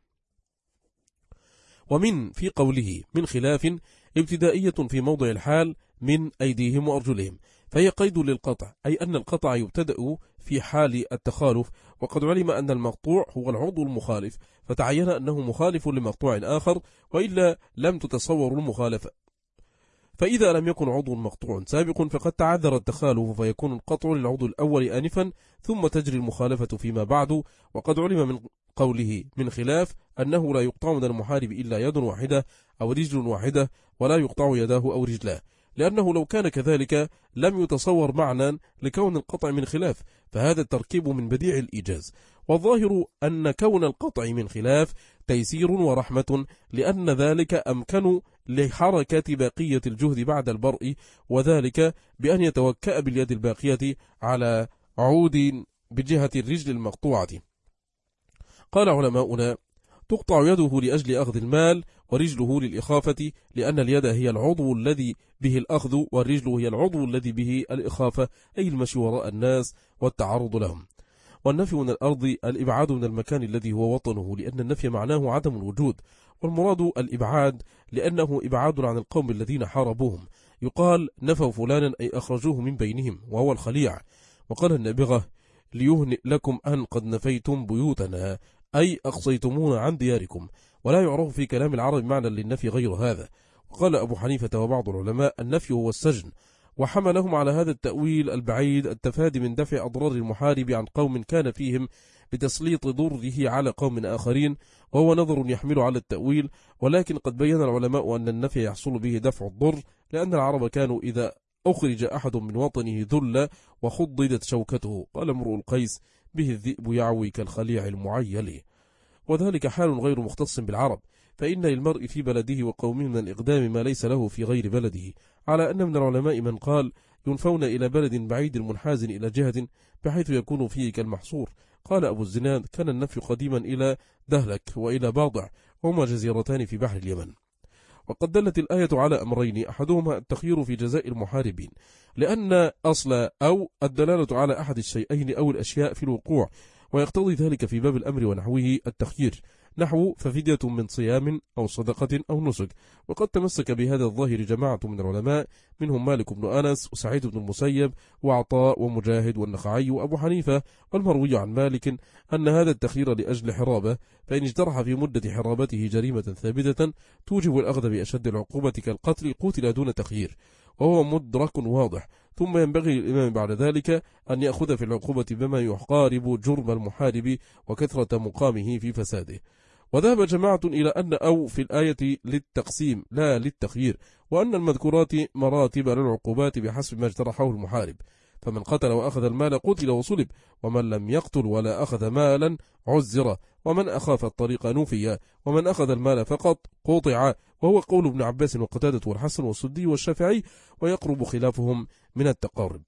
ومن في قوله من خلاف ابتدائية في موضع الحال من أيديهم وأرجلهم، فهي قيد للقطع، أي أن القطع يبتدأ في حال التخالف، وقد علم أن المقطوع هو العضو المخالف، فتعين أنه مخالف لمقطوع آخر، وإلا لم تتصور المخالفة. فإذا لم يكن عضو مقطوع سابق فقد تعذر التخالف، فيكون القطع للعضو الأول آنفا، ثم تجري المخالفة فيما بعد. وقد علم من قوله من خلاف أنه لا يقطع من المحارب إلا يد واحدة أو رجل واحدة، ولا يقطع يداه أو رجلاه، لأنه لو كان كذلك لم يتصور معنى لكون القطع من خلاف، فهذا التركيب من بديع الإيجاز. والظاهر أن كون القطع من خلاف تيسير ورحمة، لأن ذلك أمكن لحركة بقية الجهد بعد البرء، وذلك بأن يتوكأ باليد الباقية على عود بجهة الرجل المقطوعة. قال علماؤنا تقطع يده لأجل أخذ المال، ورجله للإخافة، لأن اليد هي العضو الذي به الأخذ، والرجل هي العضو الذي به الإخافة، أي المشي وراء الناس والتعرض لهم. والنفي من الأرض الإبعاد من المكان الذي هو وطنه، لأن النفي معناه عدم الوجود، والمراد الإبعاد لأنه إبعاد عن القوم الذين حاربوهم. يقال نفوا فلانا أي أخرجوه من بينهم، وهو الخليع. وقال النابغة ليهنئ لكم أن قد نفيتم بيوتنا، أي أقصيتمونا عن دياركم. ولا يعرف في كلام العرب معنى للنفي غير هذا. وقال أبو حنيفة وبعض العلماء النفي هو السجن، وحملهم على هذا التأويل البعيد التفادي من دفع أضرار المحارب عن قوم كان فيهم بتسليط ضره على قوم آخرين، وهو نظر يحمل على التأويل. ولكن قد بين العلماء أن النفي يحصل به دفع الضر، لأن العرب كانوا إذا أخرج أحد من وطنه ذل وخضدت شوكته. قال امرؤ القيس به الذئب يعوي كالخليع المعيل. وذلك حال غير مختص بالعرب، فإن للمرء في بلده وقومه من الإقدام ما ليس له في غير بلده، على أن من العلماء من قال ينفون إلى بلد بعيد منحاز إلى جهة بحيث يكون فيه كالمحصور. قال أبو الزناد كان النفي قديما إلى دهلك وإلى باضع، وهما جزيرتان في بحر اليمن. وقد دلت الآية على أمرين، أحدهما التخيير في جزاء المحاربين، لأن أصل أو الدلالة على أحد الشيئين أو الأشياء في الوقوع، ويقتضي ذلك في باب الأمر ونحوه التخيير، نحو ففدية من صيام أو صدقة أو نسك. وقد تمسك بهذا الظاهر جماعة من العلماء، منهم مالك بن أنس وسعيد بن المسيب وعطاء ومجاهد والنخعي وأبو حنيفة. والمروي عن مالك أن هذا التخيير لأجل حرابة، فإن اجترح في مدة حرابته جريمة ثابتة توجب الأخذ بأشد العقوبة كالقتل قتل دون تخيير، وهو مدرك واضح. ثم ينبغي للإمام بعد ذلك أن يأخذ في العقوبة بما يقارب جرم المحارب وكثرة مقامه في فساده. وذهب جماعة إلى أن أو في الآية للتقسيم لا للتخيير، وأن المذكورات مراتب للعقوبات بحسب ما اجترحه المحارب، فمن قتل وأخذ المال قتل وصلب، ومن لم يقتل ولا أخذ مالا عزر، ومن أخاف الطريق نفي، ومن أخذ المال فقط قطع، وهو قول ابن عباس وقتادة والحسن والسدي والشافعي، ويقرب خلافهم من التقارب.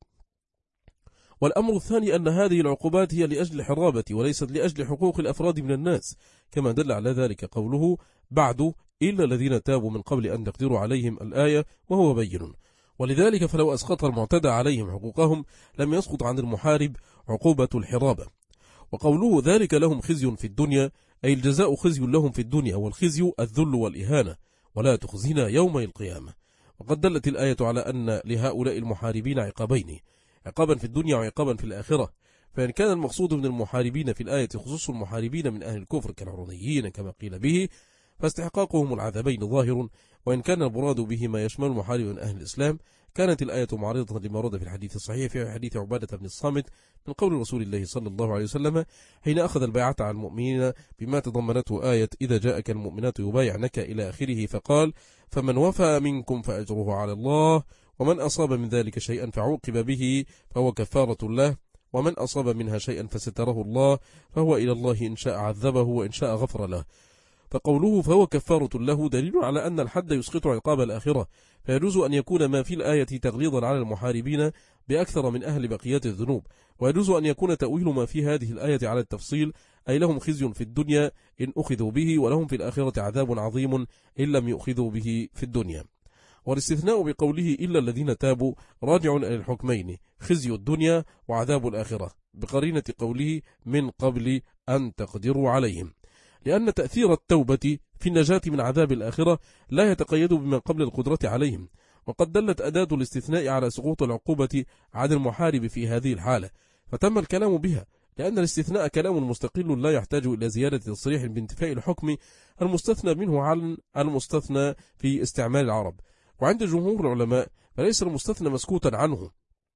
والأمر الثاني أن هذه العقوبات هي لأجل الحرابة وليست لأجل حقوق الأفراد من الناس، كما دل على ذلك قوله بعد إلا الذين تابوا من قبل أن تقدروا عليهم الآية، وهو بين. ولذلك فلو أسقط المعتدى عليهم حقوقهم لم يسقط عن المحارب عقوبة الحرابة. وقوله ذلك لهم خزي في الدنيا، أي الجزاء خزي لهم في الدنيا، والخزي الذل والإهانة، ولا تخزينا يوم القيامة. وقد دلت الآية على أن لهؤلاء المحاربين عقابين، عقابا في الدنيا وعقابا في الآخرة. فإن كان المقصود من المحاربين في الآية خصوص المحاربين من أهل الكفر كالعرنيين كما قيل به، فاستحقاقهم العذابين ظاهر. وإن كان المراد به ما يشمل المحارب من أهل الإسلام، كانت الآية معارضة لما ورد في الحديث الصحيح في حديث عبادة بن الصامت من قول رسول الله صلى الله عليه وسلم حين أخذ البيعة على المؤمنين بما تضمنته آية إذا جاءك المؤمنات يبايعنك إلى آخره، فقال: فمن وفى منكم فأجره على الله، ومن أصاب من ذلك شيئا فعوقب به فهو كفارة له، ومن أصاب منها شيئا فستره الله فهو إلى الله إن شاء عذبه وإن شاء غفر له. فقوله فهو كفارة له دليل على أن الحد يسقط عقاب الآخرة، فيجوز أن يكون ما في الآية تغليظا على المحاربين بأكثر من أهل بقيات الذنوب، ويجوز أن يكون تأويل ما في هذه الآية على التفصيل، أي لهم خزي في الدنيا إن أخذوا به، ولهم في الآخرة عذاب عظيم إن لم يؤخذوا به في الدنيا. والاستثناء بقوله إلا الذين تابوا راجع إلى الحكمين، خزي الدنيا وعذاب الآخرة، بقرينة قوله من قبل أن تقدروا عليهم، لأن تأثير التوبة في النجاة من عذاب الآخرة لا يتقيد بما قبل القدرة عليهم. وقد دلت أداة الاستثناء على سقوط العقوبة عن المحارب في هذه الحالة، فتم الكلام بها، لأن الاستثناء كلام مستقل لا يحتاج إلى زيادة تصريح بانتفاء الحكم المستثنى منه عن المستثنى في استعمال العرب. وعند جمهور العلماء فليس المستثنى مسكوتا عنه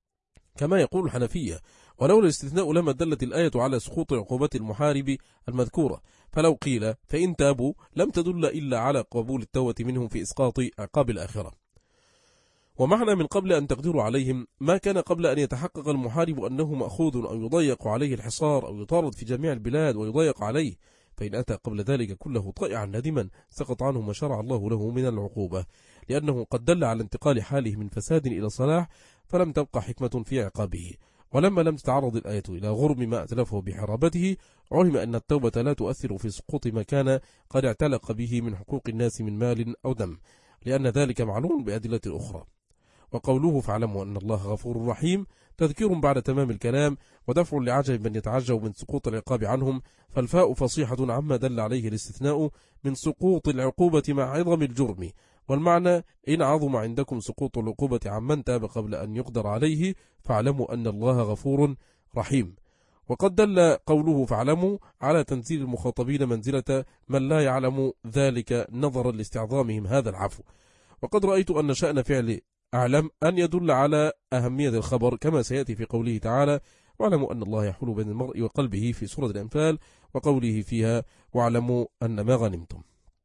كما يقول الحنفية، ولولا الاستثناء لما دلت الآية على سقوط عقوبة المحارب المذكورة، فلو قيل فإن تابوا لم تدل إلا على قبول التوبة منهم في إسقاط عقاب الآخرة. ومعنى من قبل أن تقدروا عليهم ما كان قبل أن يتحقق المحارب أنه مأخوذ أو يضيق عليه الحصار أو يطارد في جميع البلاد ويضيق عليه، فإن أتى قبل ذلك كله طائعا ندما سقط عنه ما شرع الله له من العقوبة، لأنه قد دل على انتقال حاله من فساد إلى صلاح، فلم تبقى حكمة في عقابه. ولما لم تتعرض الآية إلى غرم ما أتلفه بحرابته، علم أن التوبة لا تؤثر في سقوط ما كان قد اعتلق به من حقوق الناس من مال أو دم، لأن ذلك معلوم بأدلة أخرى. وقوله فاعلموا أن الله غفور رحيم تذكير بعد تمام الكلام، ودفع لعجب من يتعجب من سقوط العقاب عنهم، فالفاء فصيحة عما دل عليه الاستثناء من سقوط العقوبة مع عظم الجرم. والمعنى إن عظم عندكم سقوط العقوبة عمن تاب قبل أن يقدر عليه فاعلموا أن الله غفور رحيم. وقد دل قوله فاعلموا على تنزيل المخاطبين منزلة من لا يعلم ذلك نظرا لاستعظامهم هذا العفو. وقد رأيت أن شأن فعل أعلم أن يدل على أهمية الخبر، كما سيأتي في قوله تعالى واعلموا أن الله يحول بين المرء وقلبه في سورة الأنفال، وقوله فيها واعلموا أن ما غنمتم.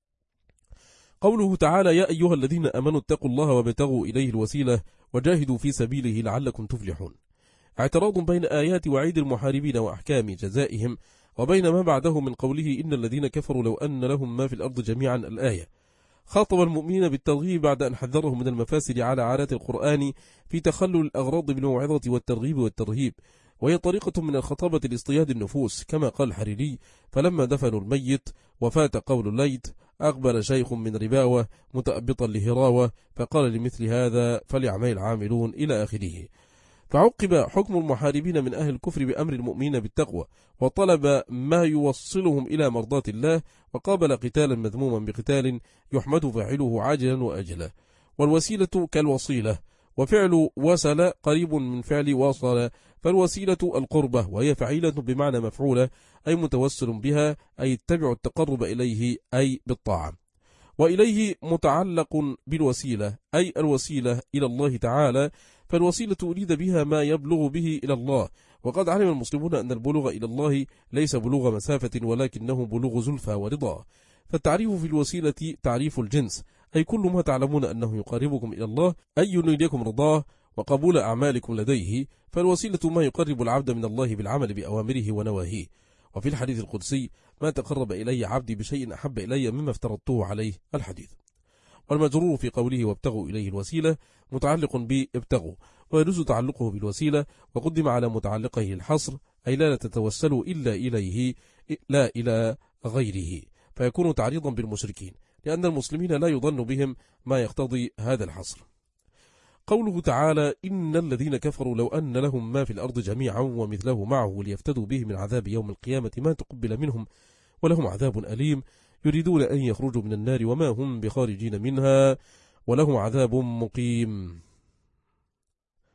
قوله تعالى يا أيها الذين أمنوا اتقوا الله وابتغوا إليه الوسيلة وجاهدوا في سبيله لعلكم تفلحون، اعتراض بين آيات وعيد المحاربين وأحكام جزائهم وبين ما بعده من قوله إن الذين كفروا لو أن لهم ما في الأرض جميعا الآية. خاطب المؤمنين بالترغيب بعد أن حذرهم من المفاسد على عادات القرآن في تخلل الأغراض بالموعظة والترغيب والترهيب، وهي طريقة من الخطابة لاصطياد النفوس، كما قال الحريري فلما دفنوا الميت وفات قول الليت أقبل شيخ من رباوة متأبطا لهراوة فقال لمثل هذا فليعمل العاملون إلى آخره. فعقب حكم المحاربين من أهل الكفر بأمر المؤمنين بالتقوى، وطلب ما يوصلهم إلى مرضات الله، وقابل قتالا مذموما بقتال يحمد فاعله عاجلا وأجلا. والوسيلة كالوصيلة، وفعل وصل قريب من فعل وصل، فالوسيلة القربة وهي فعيلة بمعنى مفعولة، أي متوسل بها، أي اتبع التقرب إليه أي بالطاعة. وإليه متعلق بالوسيلة أي الوسيلة إلى الله تعالى، فالوسيلة أريد بها ما يبلغ به إلى الله. وقد علم المسلمون أن البلوغ إلى الله ليس بلوغ مسافة ولكنه بلوغ زلفى ورضا. فالتعريف في الوسيلة تعريف الجنس، أي كل ما تعلمون أنه يقربكم إلى الله أي ينيلكم رضاه وقبول أعمالكم لديه، فالوسيلة ما يقرب العبد من الله بالعمل بأوامره ونواهيه. وفي الحديث القدسي ما تقرب إلي عبدي بشيء أحب إلي مما افترضته عليه الحديث. والمجرور في قوله وابتغوا إليه الوسيلة متعلق بابتغوا، ويجوز تعلقه بالوسيلة، وقدم على متعلقه الحصر أي لا تتوسلوا إلا إليه لا إلى غيره، فيكون تعريضا بالمشركين، لأن المسلمين لا يظن بهم ما يقتضي هذا الحصر. قوله تعالى إن الذين كفروا لو أن لهم ما في الأرض جميعا ومثله معه ليفتدوا به من عذاب يوم القيامة ما تقبل منهم ولهم عذاب أليم، يريدون أن يخرجوا من النار وما هم بخارجين منها ولهم عذاب مقيم.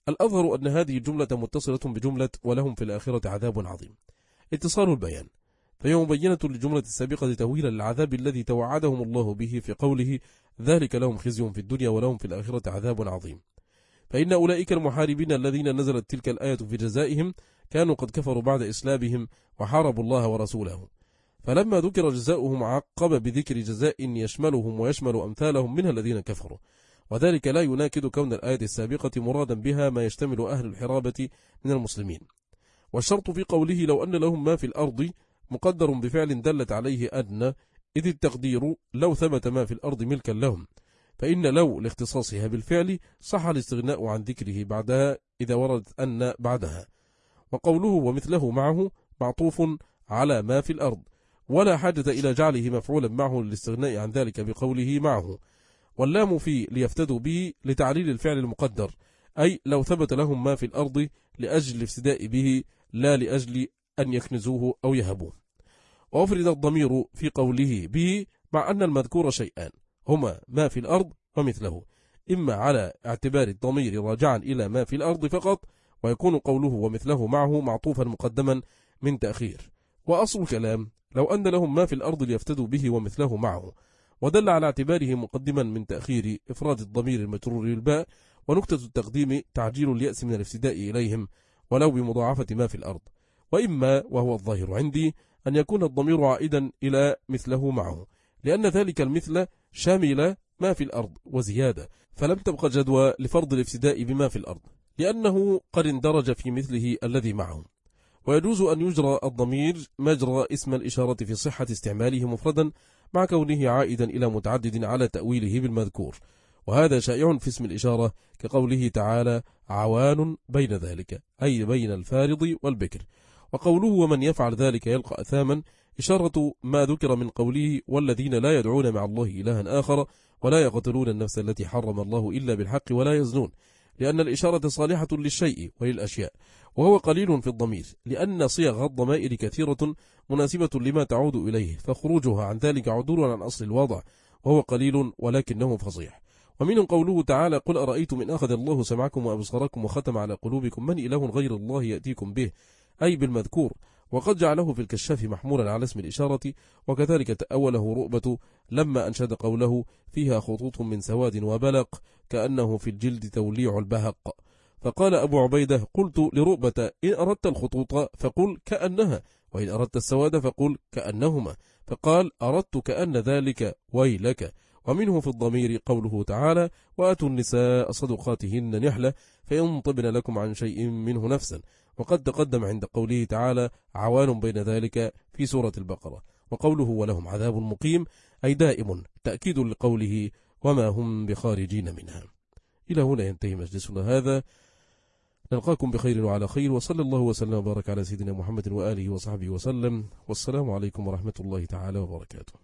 الأظهر أن هذه الجملة متصلة بجملة ولهم في الآخرة عذاب عظيم، اتصال البيان، فهي مبينة للجملة السابقة تهويلا للعذاب الذي توعدهم الله به في قوله ذلك لهم خزي في الدنيا ولهم في الآخرة عذاب عظيم. فإن أولئك المحاربين الذين نزلت تلك الآية في جزائهم كانوا قد كفروا بعد إسلامهم وحاربوا الله ورسوله، فلما ذكر جزاؤهم عقب بذكر جزاء يشملهم ويشمل أمثالهم منها الذين كفروا، وذلك لا يناكد كون الآية السابقة مرادا بها ما يشتمل أهل الحرابة من المسلمين. والشرط في قوله لو أن لهم ما في الأرض مقدر بفعل دلت عليه أدنى، إذ التقدير لو ثبت ما في الأرض ملكا لهم، فإن لو لاختصاصها بالفعل صح الاستغناء عن ذكره بعدها إذا وردت أن بعدها. وقوله ومثله معه معطوف على ما في الأرض، ولا حاجة إلى جعله مفعولا معه للاستغناء عن ذلك بقوله معه. واللام في ليفتدوا به لتعليل الفعل المقدر، أي لو ثبت لهم ما في الأرض لأجل الافتداء به لا لأجل أن يكنزوه أو يهبوه. وأفرد الضمير في قوله به مع أن المذكور شيئان هما ما في الأرض ومثله، إما على اعتبار الضمير راجعا إلى ما في الأرض فقط، ويكون قوله ومثله معه معطوفا مقدما من تأخير. وأصل الكلام لو أن لهم ما في الأرض ليفتدوا به ومثله معه، ودل على اعتباره مقدما من تأخير إفراد الضمير المجرور بالباء، ونكتة التقديم تعجيل اليأس من الافتداء إليهم ولو بمضاعفة ما في الأرض. وإما وهو الظاهر عندي أن يكون الضمير عائدا إلى مثله معه، لأن ذلك المثل شامل ما في الأرض وزيادة، فلم تبقى جدوى لفرض الافتداء بما في الأرض لأنه قد اندرج في مثله الذي معه. ويجوز أن يجرى الضمير مجرى اسم الإشارة في صحة استعماله مفردا مع كونه عائدا إلى متعدد على تأويله بالمذكور، وهذا شائع في اسم الإشارة كقوله تعالى عوان بين ذلك، أي بين الفارض والبكر. وقوله ومن يفعل ذلك يلقى أثاما إشارة ما ذكر من قوله والذين لا يدعون مع الله إلها آخر ولا يقتلون النفس التي حرم الله إلا بالحق ولا يزنون، لأن الإشارة صالحة للشيء وللأشياء، وهو قليل في الضمير لأن صيغ الضمائر كثيرة مناسبة لما تعود إليه، فخروجها عن ذلك عدول عن أصل الوضع، وهو قليل ولكنه فصيح. ومن قوله تعالى قل أرأيتم إن أخذ الله سمعكم وأبصاركم وختم على قلوبكم من إله غير الله يأتيكم به، أي بالمذكور، وقد جعله في الكشاف محمولا على اسم الإشارة. وكذلك تأوله رؤبة لما أنشد قوله فيها خطوط من سواد وبلق كأنه في الجلد توليع البهق، فقال أبو عبيدة قلت لرؤبة إن أردت الخطوط فقل كأنها، وإن أردت السواد فقل كأنهما، فقال أردت كأن ذلك ويلك. ومنه في الضمير قوله تعالى وآتوا النساء صدقاتهن نحلة فإن طبن لكم عن شيء منه نفسا، وقد تقدم عند قوله تعالى عوان بين ذلك في سورة البقرة. وقوله ولهم عذاب مقيم أي دائم، تأكيد لقوله وما هم بخارجين منها. إلى هنا ينتهي مجلسنا هذا، نلقاكم بخير وعلى خير، وصلى الله وسلم وبارك على سيدنا محمد وآله وصحبه وسلم، والسلام عليكم ورحمة الله تعالى وبركاته.